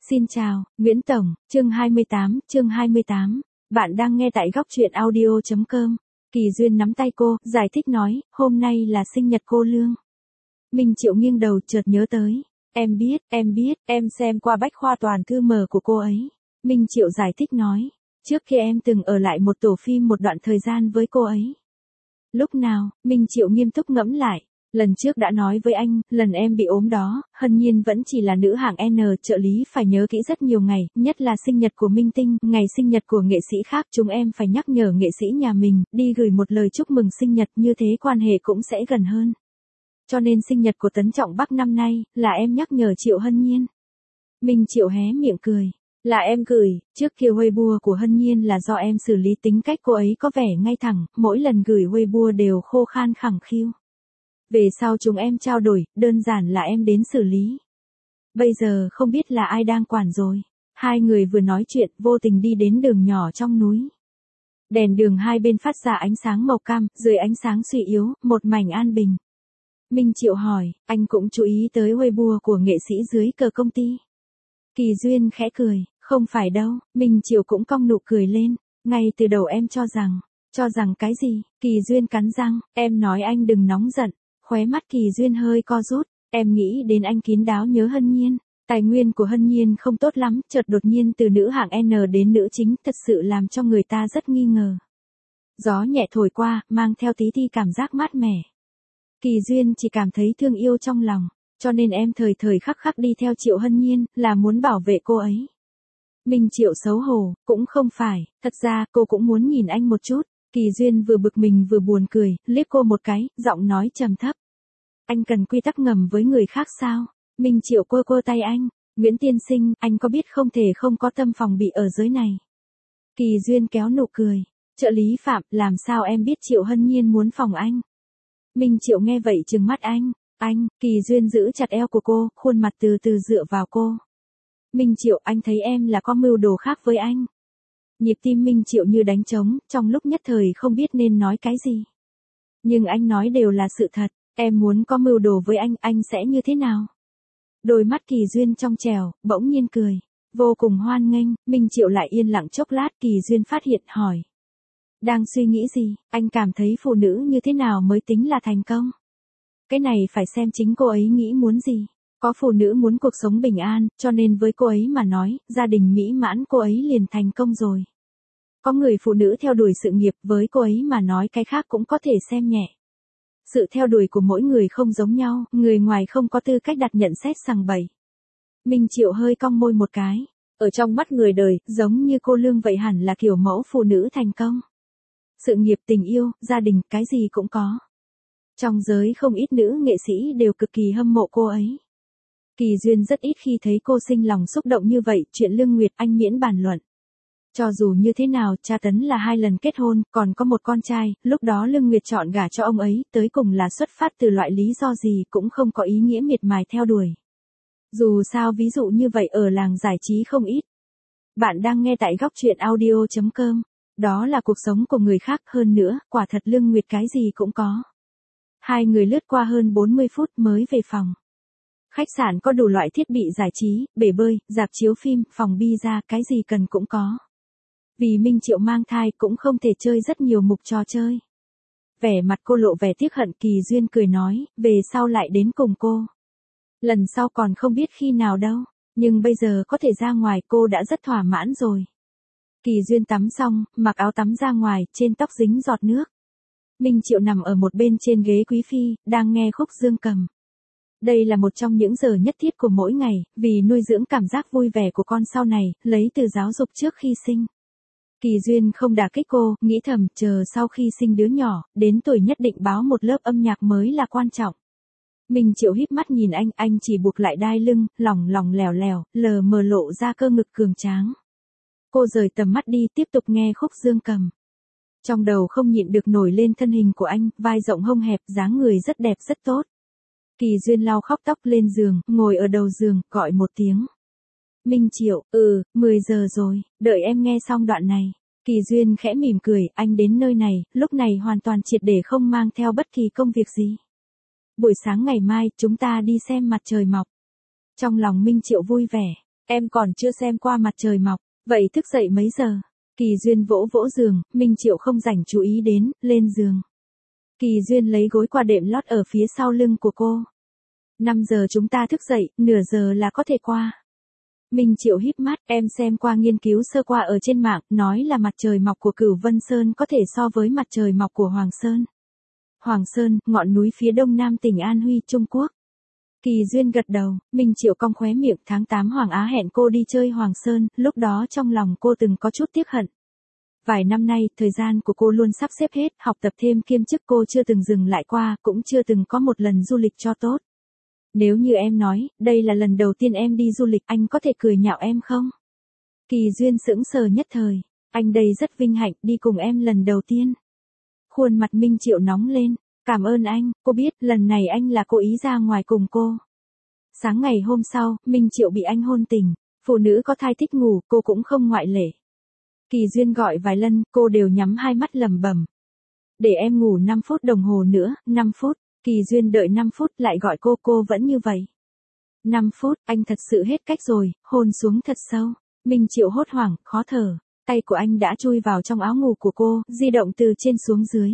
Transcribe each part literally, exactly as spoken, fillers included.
Xin chào, Nguyễn Tổng, chương hai mươi tám, chương hai mươi tám. Bạn đang nghe tại góc truyện audio chấm com. Kỳ Duyên nắm tay cô, giải thích nói, hôm nay là sinh nhật cô Lương. Minh Triệu nghiêng đầu chợt nhớ tới. Em biết, em biết, em xem qua bách khoa toàn thư mở của cô ấy. Minh Triệu giải thích nói, trước khi em từng ở lại một tổ phim một đoạn thời gian với cô ấy. Lúc nào, Minh Triệu nghiêm túc ngẫm lại. Lần trước đã nói với anh, lần em bị ốm đó, Hân Nhiên vẫn chỉ là nữ hạng N, trợ lý phải nhớ kỹ rất nhiều ngày, nhất là sinh nhật của minh tinh, ngày sinh nhật của nghệ sĩ khác chúng em phải nhắc nhở nghệ sĩ nhà mình, đi gửi một lời chúc mừng sinh nhật, như thế quan hệ cũng sẽ gần hơn. Cho nên sinh nhật của Tấn Trọng Bắc năm nay, là em nhắc nhở Triệu Hân Nhiên. Minh Triệu hé miệng cười. Là em gửi, trước kia Weibo của Hân Nhiên là do em xử lý, tính cách cô ấy có vẻ ngay thẳng, mỗi lần gửi Weibo đều khô khan khẳng khiu. Về sau chúng em trao đổi, đơn giản là em đến xử lý. Bây giờ không biết là ai đang quản rồi. Hai người vừa nói chuyện, vô tình đi đến đường nhỏ trong núi. Đèn đường hai bên phát ra ánh sáng màu cam, dưới ánh sáng suy yếu, một mảnh an bình. Minh Triệu hỏi, anh cũng chú ý tới Weibo của nghệ sĩ dưới cờ công ty. Kỳ Duyên khẽ cười, không phải đâu. Minh Triệu cũng cong nụ cười lên. Ngay từ đầu em cho rằng, cho rằng cái gì? Kỳ Duyên cắn răng, em nói anh đừng nóng giận. Khóe mắt Kỳ Duyên hơi co rút, em nghĩ đến anh kín đáo nhớ Hân Nhiên. Tài nguyên của Hân Nhiên không tốt lắm, chợt đột nhiên từ nữ hạng N đến nữ chính, thật sự làm cho người ta rất nghi ngờ. Gió nhẹ thổi qua, mang theo tí ti cảm giác mát mẻ. Kỳ Duyên chỉ cảm thấy thương yêu trong lòng, cho nên em thời thời khắc khắc đi theo Triệu Hân Nhiên, là muốn bảo vệ cô ấy. Minh Triệu xấu hổ, cũng không phải, thật ra cô cũng muốn nhìn anh một chút. Kỳ Duyên vừa bực mình vừa buồn cười, liếc cô một cái, giọng nói trầm thấp. Anh cần quy tắc ngầm với người khác sao? Minh Triệu quơ quơ tay anh. Nguyễn tiên sinh, anh có biết không thể không có tâm phòng bị ở giới này. Kỳ Duyên kéo nụ cười. Trợ lý Phạm, làm sao em biết Triệu Hân Nhiên muốn phòng anh? Minh Triệu nghe vậy trừng mắt anh. Anh, Kỳ Duyên giữ chặt eo của cô, khuôn mặt từ từ dựa vào cô. Minh Triệu, anh thấy em là có mưu đồ khác với anh. Nhịp tim Minh Triệu như đánh trống, trong lúc nhất thời không biết nên nói cái gì. Nhưng anh nói đều là sự thật, em muốn có mưu đồ với anh, anh sẽ như thế nào? Đôi mắt Kỳ Duyên trong trẻo, bỗng nhiên cười, vô cùng hoan nghênh. Minh Triệu lại yên lặng chốc lát, Kỳ Duyên phát hiện hỏi. Đang suy nghĩ gì, anh cảm thấy phụ nữ như thế nào mới tính là thành công? Cái này phải xem chính cô ấy nghĩ muốn gì. Có phụ nữ muốn cuộc sống bình an, cho nên với cô ấy mà nói, gia đình mỹ mãn cô ấy liền thành công rồi. Có người phụ nữ theo đuổi sự nghiệp, với cô ấy mà nói cái khác cũng có thể xem nhẹ. Sự theo đuổi của mỗi người không giống nhau, người ngoài không có tư cách đặt nhận xét sằng bậy. Minh Triệu hơi cong môi một cái. Ở trong mắt người đời, giống như cô Lương vậy hẳn là kiểu mẫu phụ nữ thành công. Sự nghiệp, tình yêu, gia đình, cái gì cũng có. Trong giới không ít nữ nghệ sĩ đều cực kỳ hâm mộ cô ấy. Kỳ Duyên rất ít khi thấy cô sinh lòng xúc động như vậy, chuyện Lương Nguyệt anh miễn bàn luận. Cho dù như thế nào, cha Tấn là hai lần kết hôn, còn có một con trai, lúc đó Lương Nguyệt chọn gả cho ông ấy, tới cùng là xuất phát từ loại lý do gì cũng không có ý nghĩa miệt mài theo đuổi. Dù sao ví dụ như vậy ở làng giải trí không ít. Bạn đang nghe tại góc truyện audio chấm com. Đó là cuộc sống của người khác, hơn nữa, quả thật Lương Nguyệt cái gì cũng có. Hai người lướt qua hơn bốn mươi phút mới về phòng. Khách sạn có đủ loại thiết bị giải trí, bể bơi, rạp chiếu phim, phòng pizza, cái gì cần cũng có. Vì Minh Triệu mang thai cũng không thể chơi rất nhiều mục trò chơi. Vẻ mặt cô lộ vẻ tiếc hận. Kỳ Duyên cười nói, về sau lại đến cùng cô. Lần sau còn không biết khi nào đâu, nhưng bây giờ có thể ra ngoài cô đã rất thỏa mãn rồi. Kỳ Duyên tắm xong, mặc áo tắm ra ngoài, trên tóc dính giọt nước. Minh Triệu nằm ở một bên trên ghế quý phi, đang nghe khúc dương cầm. Đây là một trong những giờ nhất thiết của mỗi ngày, vì nuôi dưỡng cảm giác vui vẻ của con sau này, lấy từ giáo dục trước khi sinh. Kỳ Duyên không đả kích cô, nghĩ thầm, chờ sau khi sinh đứa nhỏ, đến tuổi nhất định báo một lớp âm nhạc mới là quan trọng. Minh Triệu híp mắt nhìn anh, anh chỉ buộc lại đai lưng, lỏng lỏng lẻo lẻo, lờ mờ lộ ra cơ ngực cường tráng. Cô rời tầm mắt đi, tiếp tục nghe khúc dương cầm. Trong đầu không nhịn được nổi lên thân hình của anh, vai rộng hông hẹp, dáng người rất đẹp rất tốt. Kỳ Duyên lau khóc tóc lên giường, ngồi ở đầu giường, gọi một tiếng. Minh Triệu, ừ, mười giờ rồi, đợi em nghe xong đoạn này. Kỳ Duyên khẽ mỉm cười, anh đến nơi này, lúc này hoàn toàn triệt để không mang theo bất kỳ công việc gì. Buổi sáng ngày mai, chúng ta đi xem mặt trời mọc. Trong lòng Minh Triệu vui vẻ. Em còn chưa xem qua mặt trời mọc, vậy thức dậy mấy giờ? Kỳ Duyên vỗ vỗ giường, Minh Triệu không rảnh chú ý đến, lên giường. Kỳ Duyên lấy gối qua đệm lót ở phía sau lưng của cô. năm giờ chúng ta thức dậy, nửa giờ là có thể qua. Minh Triệu híp mắt, em xem qua nghiên cứu sơ qua ở trên mạng, nói là mặt trời mọc của Cửu Vân Sơn có thể so với mặt trời mọc của Hoàng Sơn. Hoàng Sơn, ngọn núi phía đông nam tỉnh An Huy, Trung Quốc. Kỳ Duyên gật đầu, Minh Triệu cong khóe miệng, tháng tám Hoàng Á hẹn cô đi chơi Hoàng Sơn, lúc đó trong lòng cô từng có chút tiếc hận. Vài năm nay, thời gian của cô luôn sắp xếp hết, học tập thêm kiêm chức cô chưa từng dừng lại qua, cũng chưa từng có một lần du lịch cho tốt. Nếu như em nói, đây là lần đầu tiên em đi du lịch, anh có thể cười nhạo em không? Kỳ Duyên sững sờ nhất thời, anh đây rất vinh hạnh đi cùng em lần đầu tiên. Khuôn mặt Minh Triệu nóng lên, cảm ơn anh, cô biết lần này anh là cố ý ra ngoài cùng cô. Sáng ngày hôm sau, Minh Triệu bị anh hôn tình, phụ nữ có thai thích ngủ, cô cũng không ngoại lệ. Kỳ Duyên gọi vài lần, cô đều nhắm hai mắt lẩm bẩm. Để em ngủ năm phút đồng hồ nữa, năm phút. Kỳ Duyên đợi năm phút lại gọi cô, cô vẫn như vậy. năm phút, anh thật sự hết cách rồi, hôn xuống thật sâu. Minh Triệu hốt hoảng, khó thở. Tay của anh đã chui vào trong áo ngủ của cô, di động từ trên xuống dưới.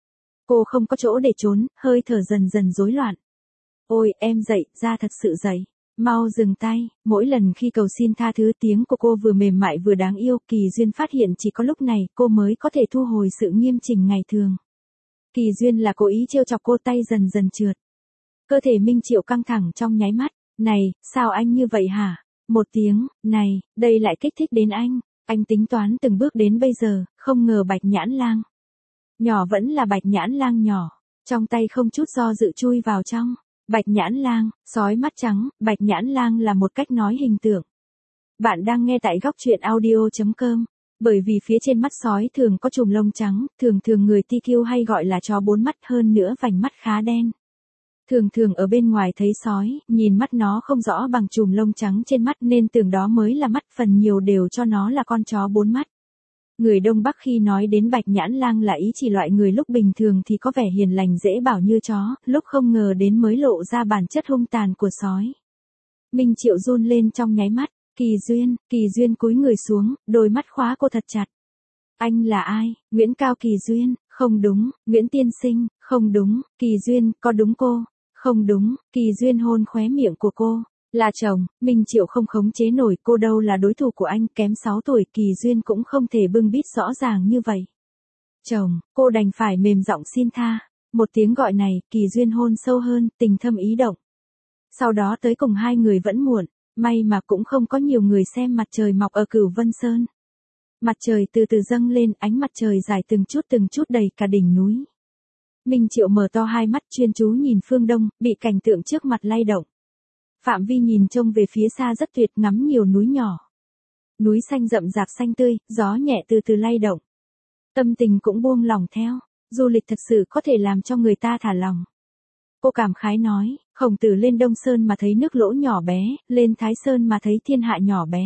Cô không có chỗ để trốn, hơi thở dần dần rối loạn. Ôi, em dậy, ra thật sự dậy. Mau dừng tay, mỗi lần khi cầu xin tha thứ tiếng của cô vừa mềm mại vừa đáng yêu, Kỳ Duyên phát hiện chỉ có lúc này cô mới có thể thu hồi sự nghiêm chỉnh ngày thường. Kỳ Duyên là cố ý trêu chọc cô, tay dần dần trượt. Cơ thể Minh Triệu căng thẳng trong nháy mắt. Này, sao anh như vậy hả? Một tiếng, này, đây lại kích thích đến anh. Anh tính toán từng bước đến bây giờ, không ngờ Bạch Nhãn Lang. Nhỏ vẫn là Bạch Nhãn Lang nhỏ. Trong tay không chút do dự chui vào trong. Bạch Nhãn Lang, sói mắt trắng, Bạch Nhãn Lang là một cách nói hình tượng. Bạn đang nghe tại góc truyện audio chấm com. Bởi vì phía trên mắt sói thường có chùm lông trắng, thường thường người ti kiu hay gọi là chó bốn mắt, hơn nữa vành mắt khá đen. Thường thường ở bên ngoài thấy sói, nhìn mắt nó không rõ bằng chùm lông trắng trên mắt nên tưởng đó mới là mắt, phần nhiều đều cho nó là con chó bốn mắt. Người Đông Bắc khi nói đến Bạch Nhãn Lang là ý chỉ loại người lúc bình thường thì có vẻ hiền lành dễ bảo như chó, lúc không ngờ đến mới lộ ra bản chất hung tàn của sói. Minh Triệu run lên trong nháy mắt. Kỳ Duyên, Kỳ Duyên cúi người xuống, đôi mắt khóa cô thật chặt. Anh là ai? Nguyễn Cao Kỳ Duyên, không đúng, Nguyễn Tiên Sinh, không đúng, Kỳ Duyên, có đúng cô? Không đúng, Kỳ Duyên hôn khóe miệng của cô. Là chồng, Minh Triệu không khống chế nổi, cô đâu là đối thủ của anh, kém sáu tuổi, Kỳ Duyên cũng không thể bưng bít rõ ràng như vậy. Chồng, cô đành phải mềm giọng xin tha. Một tiếng gọi này, Kỳ Duyên hôn sâu hơn, tình thâm ý động. Sau đó tới cùng hai người vẫn muộn. May mà cũng không có nhiều người xem mặt trời mọc ở Cửu Vân Sơn. Mặt trời từ từ dâng lên, ánh mặt trời dài từng chút từng chút đầy cả đỉnh núi. Minh Triệu mở to hai mắt chuyên chú nhìn phương đông, bị cảnh tượng trước mặt lay động. Phạm vi nhìn trông về phía xa rất tuyệt, ngắm nhiều núi nhỏ. Núi xanh rậm rạp xanh tươi, gió nhẹ từ từ lay động. Tâm tình cũng buông lỏng theo, du lịch thật sự có thể làm cho người ta thả lòng. Cô cảm khái nói, Khổng Tử lên Đông Sơn mà thấy nước lỗ nhỏ bé, lên Thái Sơn mà thấy thiên hạ nhỏ bé.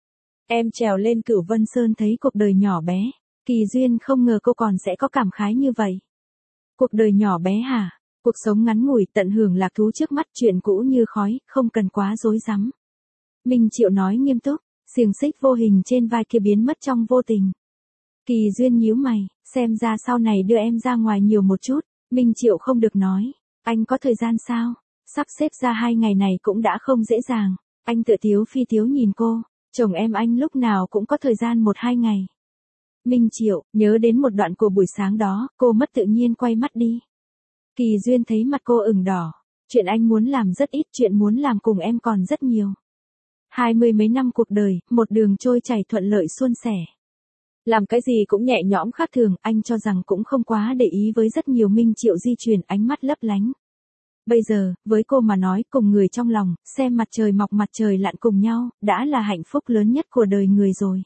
Em trèo lên Cửu Vân Sơn thấy cuộc đời nhỏ bé. Kỳ Duyên không ngờ cô còn sẽ có cảm khái như vậy. Cuộc đời nhỏ bé hả? Cuộc sống ngắn ngủi, tận hưởng lạc thú trước mắt, chuyện cũ như khói, không cần quá rối rắm. Minh Triệu nói nghiêm túc, xiềng xích vô hình trên vai kia biến mất trong vô tình. Kỳ Duyên nhíu mày, xem ra sau này đưa em ra ngoài nhiều một chút. Minh Triệu không được nói, anh có thời gian sao? Sắp xếp ra hai ngày này cũng đã không dễ dàng. Anh tự tiếu phi tiếu nhìn cô, chồng em anh lúc nào cũng có thời gian một hai ngày. Minh Triệu, nhớ đến một đoạn của buổi sáng đó, cô mất tự nhiên quay mắt đi. Kỳ Duyên thấy mặt cô ửng đỏ. Chuyện anh muốn làm rất ít, chuyện muốn làm cùng em còn rất nhiều. Hai mươi mấy năm cuộc đời, một đường trôi chảy thuận lợi suôn sẻ. Làm cái gì cũng nhẹ nhõm khác thường, anh cho rằng cũng không quá để ý với rất nhiều. Minh Triệu di chuyển ánh mắt lấp lánh. Bây giờ, với cô mà nói, cùng người trong lòng, xem mặt trời mọc mặt trời lặn cùng nhau, đã là hạnh phúc lớn nhất của đời người rồi.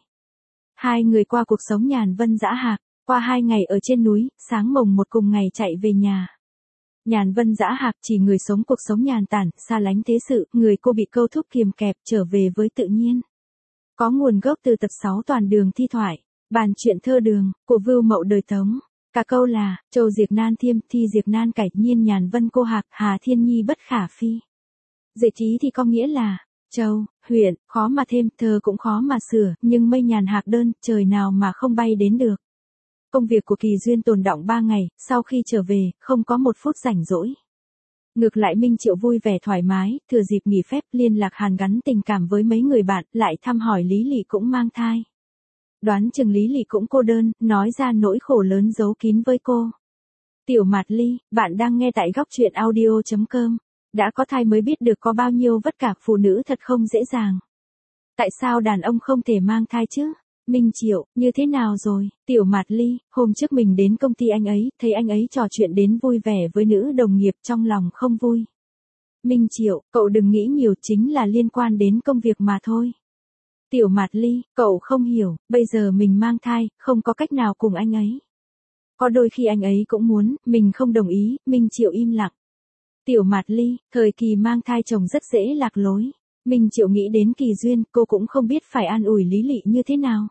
Hai người qua cuộc sống nhàn vân dã hạc, qua hai ngày ở trên núi, sáng mồng một cùng ngày chạy về nhà. Nhàn vân dã hạc chỉ người sống cuộc sống nhàn tản, xa lánh thế sự, người cô bị câu thúc kiềm kẹp, trở về với tự nhiên. Có nguồn gốc từ tập sáu Toàn đường thi thoại, bàn chuyện thơ đường, của Vưu Mậu đời Tống. Cả câu là, châu diệt nan thiêm, thi diệt nan cải, nhiên nhàn vân cô hạc, hà thiên nhi bất khả phi. Dịch ý thì có nghĩa là, châu, huyện, khó mà thêm, thơ cũng khó mà sửa, nhưng mây nhàn hạc đơn, trời nào mà không bay đến được. Công việc của Kỳ Duyên tồn đọng ba ngày, sau khi trở về, không có một phút rảnh rỗi. Ngược lại Minh Triệu vui vẻ thoải mái, thừa dịp nghỉ phép liên lạc hàn gắn tình cảm với mấy người bạn, lại thăm hỏi Lý Lị cũng mang thai. Đoán chừng Lý Lị cũng cô đơn, nói ra nỗi khổ lớn giấu kín với cô. Tiểu Mạt Ly, bạn đang nghe tại góc truyện audio chấm com. Đã có thai mới biết được có bao nhiêu vất vả, phụ nữ thật không dễ dàng. Tại sao đàn ông không thể mang thai chứ? Minh Triệu, như thế nào rồi? Tiểu Mạt Ly, hôm trước mình đến công ty anh ấy, thấy anh ấy trò chuyện đến vui vẻ với nữ đồng nghiệp, trong lòng không vui. Minh Triệu, cậu đừng nghĩ nhiều, chính là liên quan đến công việc mà thôi. Tiểu Mạt Ly, cậu không hiểu, bây giờ mình mang thai, không có cách nào cùng anh ấy. Có đôi khi anh ấy cũng muốn, mình không đồng ý. Minh Triệu im lặng. Tiểu Mạt Ly, thời kỳ mang thai chồng rất dễ lạc lối. Minh Triệu nghĩ đến Kỳ Duyên, cô cũng không biết phải an ủi Lý Lị như thế nào.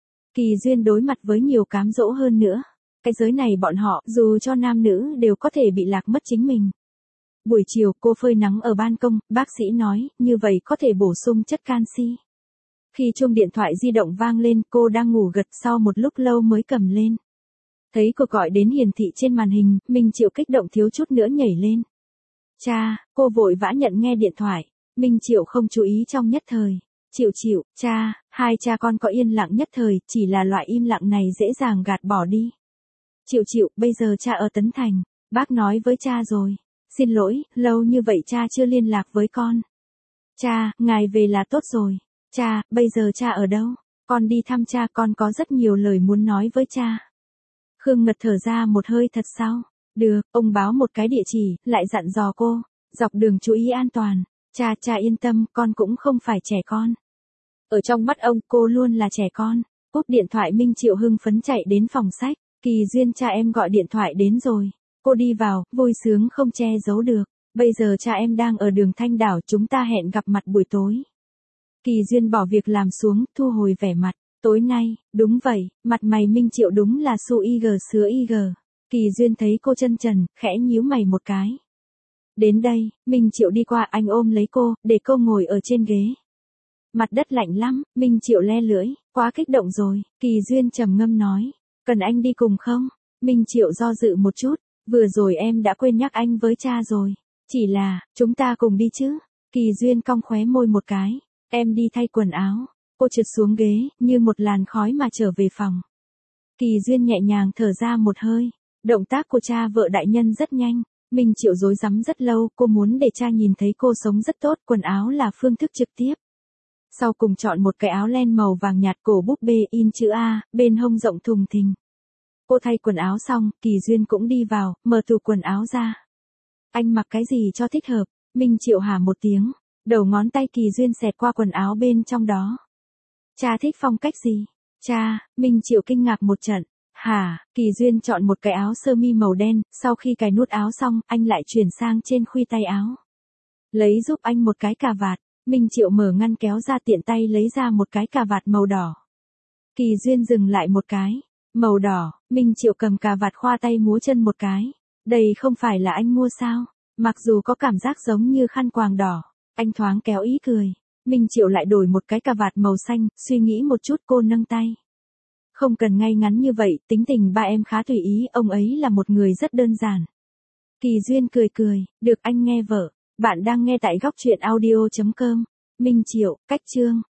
Kỳ Duyên đối mặt với nhiều cám dỗ hơn nữa. Cái giới này bọn họ, dù cho nam nữ đều có thể bị lạc mất chính mình. Buổi chiều cô phơi nắng ở ban công, bác sĩ nói, như vậy có thể bổ sung chất canxi. Khi chuông điện thoại di động vang lên, cô đang ngủ gật, sau một lúc lâu mới cầm lên. Thấy cuộc gọi đến hiển thị trên màn hình, Minh Triệu kích động thiếu chút nữa nhảy lên. Cha, cô vội vã nhận nghe điện thoại. Minh Triệu không chú ý trong nhất thời. Triệu Triệu, cha, hai cha con có yên lặng nhất thời, chỉ là loại im lặng này dễ dàng gạt bỏ đi. Triệu Triệu, bây giờ cha ở Tấn Thành. Bác nói với cha rồi. Xin lỗi, lâu như vậy cha chưa liên lạc với con. Cha, ngài về là tốt rồi. Cha, bây giờ cha ở đâu? Con đi thăm cha, con có rất nhiều lời muốn nói với cha. Khương Ngật thở ra một hơi thật sâu. Được, ông báo một cái địa chỉ, lại dặn dò cô. Dọc đường chú ý an toàn. Cha, cha yên tâm, con cũng không phải trẻ con. Ở trong mắt ông, cô luôn là trẻ con. Cúp điện thoại Minh Triệu hưng phấn chạy đến phòng sách. Kỳ Duyên, cha em gọi điện thoại đến rồi. Cô đi vào, vui sướng không che giấu được. Bây giờ cha em đang ở đường Thanh Đảo, chúng ta hẹn gặp mặt buổi tối. Kỳ Duyên bỏ việc làm xuống, thu hồi vẻ mặt. Tối nay, đúng vậy, mặt mày Minh Triệu đúng là su y gờ sứa y gờ. Kỳ Duyên thấy cô chân trần, khẽ nhíu mày một cái. Đến đây, Minh Triệu đi qua, anh ôm lấy cô, để cô ngồi ở trên ghế. Mặt đất lạnh lắm, Minh Triệu le lưỡi, quá kích động rồi. Kỳ Duyên trầm ngâm nói, cần anh đi cùng không? Minh Triệu do dự một chút, vừa rồi em đã quên nhắc anh với cha rồi. Chỉ là, chúng ta cùng đi chứ? Kỳ Duyên cong khóe môi một cái, em đi thay quần áo. Cô trượt xuống ghế, như một làn khói mà trở về phòng. Kỳ Duyên nhẹ nhàng thở ra một hơi. Động tác của cha vợ đại nhân rất nhanh. Minh Triệu rối rắm rất lâu, cô muốn để cha nhìn thấy cô sống rất tốt, quần áo là phương thức trực tiếp. Sau cùng chọn một cái áo len màu vàng nhạt, cổ búp bê in chữ A, bên hông rộng thùng thình. Cô thay quần áo xong, Kỳ Duyên cũng đi vào, mở tủ quần áo ra. Anh mặc cái gì cho thích hợp? Minh Triệu hả một tiếng, đầu ngón tay Kỳ Duyên xẹt qua quần áo bên trong đó. Cha thích phong cách gì? Cha, Minh Triệu kinh ngạc một trận. Hả, Kỳ Duyên chọn một cái áo sơ mi màu đen, sau khi cài nút áo xong, anh lại chuyển sang trên khuy tay áo. Lấy giúp anh một cái cà vạt. Minh Triệu mở ngăn kéo ra, tiện tay lấy ra một cái cà vạt màu đỏ. Kỳ Duyên dừng lại một cái. Màu đỏ, Minh Triệu cầm cà vạt khoa tay múa chân một cái. Đây không phải là anh mua sao? Mặc dù có cảm giác giống như khăn quàng đỏ, anh thoáng kéo ý cười. Minh Triệu lại đổi một cái cà vạt màu xanh, suy nghĩ một chút cô nâng tay. Không cần ngay ngắn như vậy, tính tình ba em khá tùy ý, ông ấy là một người rất đơn giản. Kỳ Duyên cười cười, được anh nghe vợ. Bạn đang nghe tại góc truyện audio chấm com. Minh Triệu, cách chương.